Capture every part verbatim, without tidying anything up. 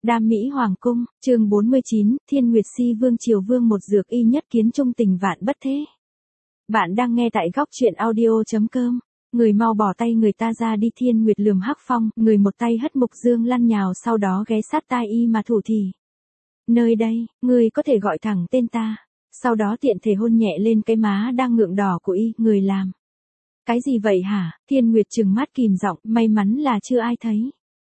Đam Mỹ Hoàng cung, chương bốn mươi chín, Thiên Nguyệt Si Vương Triều Vương một dược y nhất kiến trung tình vạn bất thế. Bạn đang nghe tại góc truyện audio.com. Người mau bỏ tay người ta ra đi. Thiên Nguyệt lườm Hắc Phong, người một tay hất Mục Dương lăn nhào sau đó ghé sát tai y mà thủ thỉ. Nơi đây, người có thể gọi thẳng tên ta. Sau đó tiện thể hôn nhẹ lên cái má đang ngượng đỏ của y, người làm. Cái gì vậy hả? Thiên Nguyệt trừng mắt kìm giọng, may mắn là chưa ai thấy.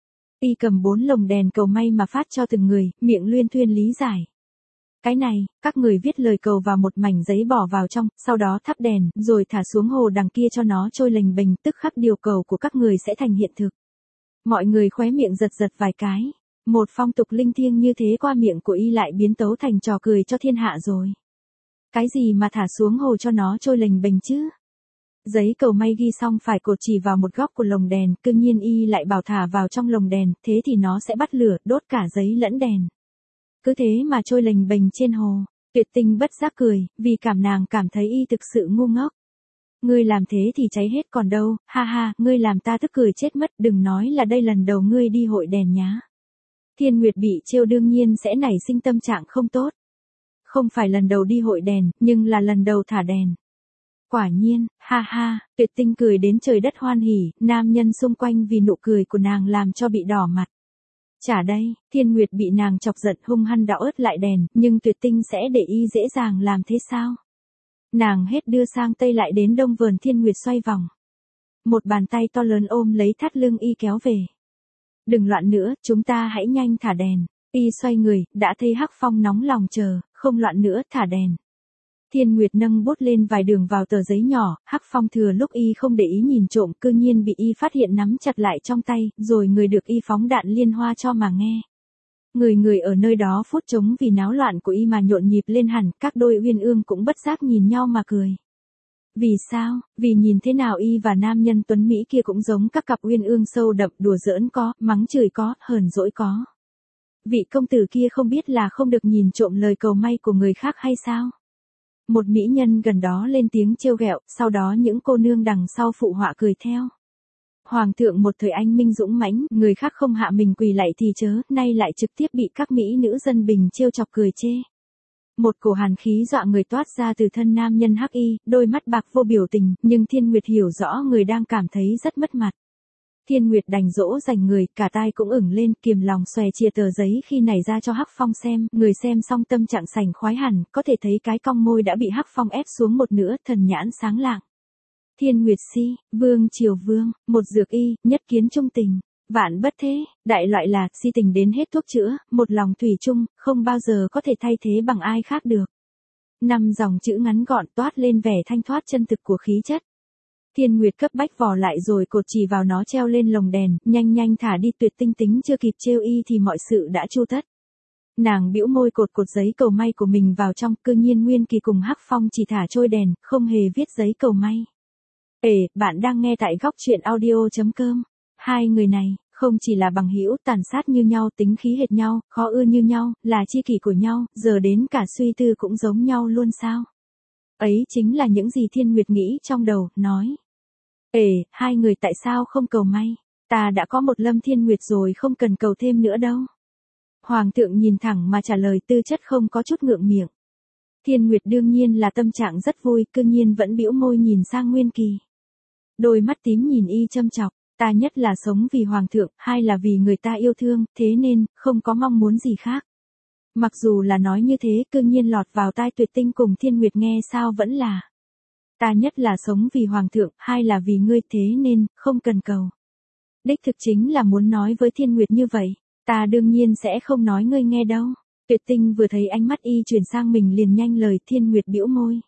Y cầm bốn lồng đèn cầu may mà phát cho từng người, miệng luyên thuyên lý giải. Cái này, các người viết lời cầu vào một mảnh giấy bỏ vào trong, sau đó thắp đèn, rồi thả xuống hồ đằng kia cho nó trôi lềnh bềnh, tức khắc điều cầu của các người sẽ thành hiện thực. Mọi người khóe miệng giật giật vài cái. Một phong tục linh thiêng như thế qua miệng của y lại biến tấu thành trò cười cho thiên hạ rồi. Cái gì mà thả xuống hồ cho nó trôi lềnh bềnh chứ? Giấy cầu may ghi xong phải cột chỉ vào một góc của lồng đèn, cư nhiên y lại bảo thả vào trong lồng đèn, thế thì nó sẽ bắt lửa, đốt cả giấy lẫn đèn. Cứ thế mà trôi lềnh bềnh trên hồ. Tuyệt Tinh bất giác cười, vì cảm nàng cảm thấy y thực sự ngu ngốc. Ngươi làm thế thì cháy hết còn đâu, ha ha, ngươi làm ta tức cười chết mất, đừng nói là đây lần đầu ngươi đi hội đèn nhá. Thiên Nguyệt bị trêu đương nhiên sẽ nảy sinh tâm trạng không tốt. Không phải lần đầu đi hội đèn, nhưng là lần đầu thả đèn. Quả nhiên, ha ha, Tuyệt Tinh cười đến trời đất hoan hỉ, nam nhân xung quanh vì nụ cười của nàng làm cho bị đỏ mặt. Chả đây, Thiên Nguyệt bị nàng chọc giận hung hăng đảo ớt lại đèn, nhưng Tuyệt Tinh sẽ để y dễ dàng làm thế sao? Nàng hết đưa sang tây lại đến đông vườn Thiên Nguyệt xoay vòng. Một bàn tay to lớn ôm lấy thắt lưng y kéo về. Đừng loạn nữa, chúng ta hãy nhanh thả đèn. Y xoay người, đã thấy Hắc Phong nóng lòng chờ, không loạn nữa, thả đèn. Thiên Nguyệt nâng bút lên vài đường vào tờ giấy nhỏ, Hắc Phong thừa lúc y không để ý nhìn trộm, cư nhiên bị y phát hiện nắm chặt lại trong tay, rồi người được y phóng đạn liên hoa cho mà nghe. Người người ở nơi đó phút trống vì náo loạn của y mà nhộn nhịp lên hẳn, các đôi uyên ương cũng bất giác nhìn nhau mà cười. Vì sao? Vì nhìn thế nào y và nam nhân tuấn Mỹ kia cũng giống các cặp uyên ương sâu đậm, đùa giỡn có, mắng chửi có, hờn dỗi có. Vị công tử kia không biết là không được nhìn trộm lời cầu may của người khác hay sao? Một mỹ nhân gần đó lên tiếng trêu ghẹo, sau đó những cô nương đằng sau phụ họa cười theo. Hoàng thượng một thời anh minh dũng mãnh, người khác không hạ mình quỳ lạy thì chớ, nay lại trực tiếp bị các mỹ nữ dân bình trêu chọc cười chê. Một cổ hàn khí dọa người toát ra từ thân nam nhân hắc y, đôi mắt bạc vô biểu tình, nhưng Thiên Nguyệt hiểu rõ người đang cảm thấy rất mất mặt. Thiên Nguyệt đành dỗ dành người, cả tai cũng ửng lên, kiềm lòng xòe chia tờ giấy khi này ra cho Hắc Phong xem, người xem xong tâm trạng sành khoái hẳn, có thể thấy cái cong môi đã bị Hắc Phong ép xuống một nửa, thần nhãn sáng lạng. Thiên Nguyệt Si, Vương Triều Vương, một dược y, nhất kiến trung tình, vạn bất thế, đại loại là si tình đến hết thuốc chữa, một lòng thủy chung, không bao giờ có thể thay thế bằng ai khác được. Năm dòng chữ ngắn gọn toát lên vẻ thanh thoát chân thực của khí chất. Thiên Nguyệt cấp bách vò lại rồi cột chỉ vào nó treo lên lồng đèn, nhanh nhanh thả đi. Tuyệt Tinh tính chưa kịp trêu y thì mọi sự đã chu tất. Nàng bĩu môi cột cột giấy cầu may của mình vào trong, cư nhiên Nguyên Kỳ cùng Hắc Phong chỉ thả trôi đèn, không hề viết giấy cầu may. Ê, bạn đang nghe tại góc truyện audio.com. Hai người này, không chỉ là bằng hữu tàn sát như nhau, tính khí hệt nhau, khó ưa như nhau, là tri kỷ của nhau, giờ đến cả suy tư cũng giống nhau luôn sao? Ấy chính là những gì Thiên Nguyệt nghĩ trong đầu, nói. Ê, hai người tại sao không cầu may? Ta đã có một Lâm Thiên Nguyệt rồi, không cần cầu thêm nữa đâu. Hoàng thượng nhìn thẳng mà trả lời, tư chất không có chút ngượng miệng. Thiên Nguyệt đương nhiên là tâm trạng rất vui, cư nhiên vẫn bĩu môi nhìn sang Nguyên Kỳ. Đôi mắt tím nhìn y châm chọc, ta nhất là sống vì Hoàng thượng, hai là vì người ta yêu thương, thế nên, không có mong muốn gì khác. Mặc dù là nói như thế, cư nhiên lọt vào tai Tuyệt Tinh cùng Thiên Nguyệt nghe sao vẫn là. Ta nhất là sống vì Hoàng thượng, hai là vì ngươi, thế nên, không cần cầu. Đích thực chính là muốn nói với Thiên Nguyệt như vậy, ta đương nhiên sẽ không nói ngươi nghe đâu. Tuyệt Tinh vừa thấy ánh mắt y chuyển sang mình liền nhanh lời. Thiên Nguyệt bĩu môi.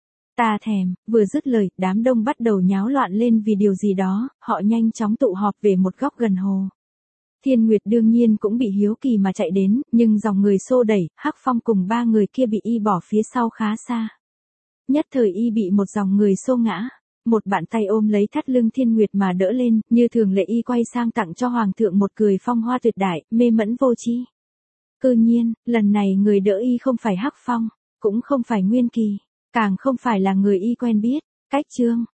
Ta thèm, vừa dứt lời, đám đông bắt đầu nháo loạn lên vì điều gì đó, họ nhanh chóng tụ họp về một góc gần hồ. Thiên Nguyệt đương nhiên cũng bị hiếu kỳ mà chạy đến, nhưng dòng người xô đẩy, Hắc Phong cùng ba người kia bị y bỏ phía sau khá xa. Nhất thời y bị một dòng người xô ngã, một bàn tay ôm lấy thắt lưng Thiên Nguyệt mà đỡ lên, như thường lệ y quay sang tặng cho Hoàng thượng một cười phong hoa tuyệt đại, mê mẫn vô tri. Cư nhiên, lần này người đỡ y không phải Hắc Phong, cũng không phải Nguyên Kỳ, càng không phải là người y quen biết. Cách chương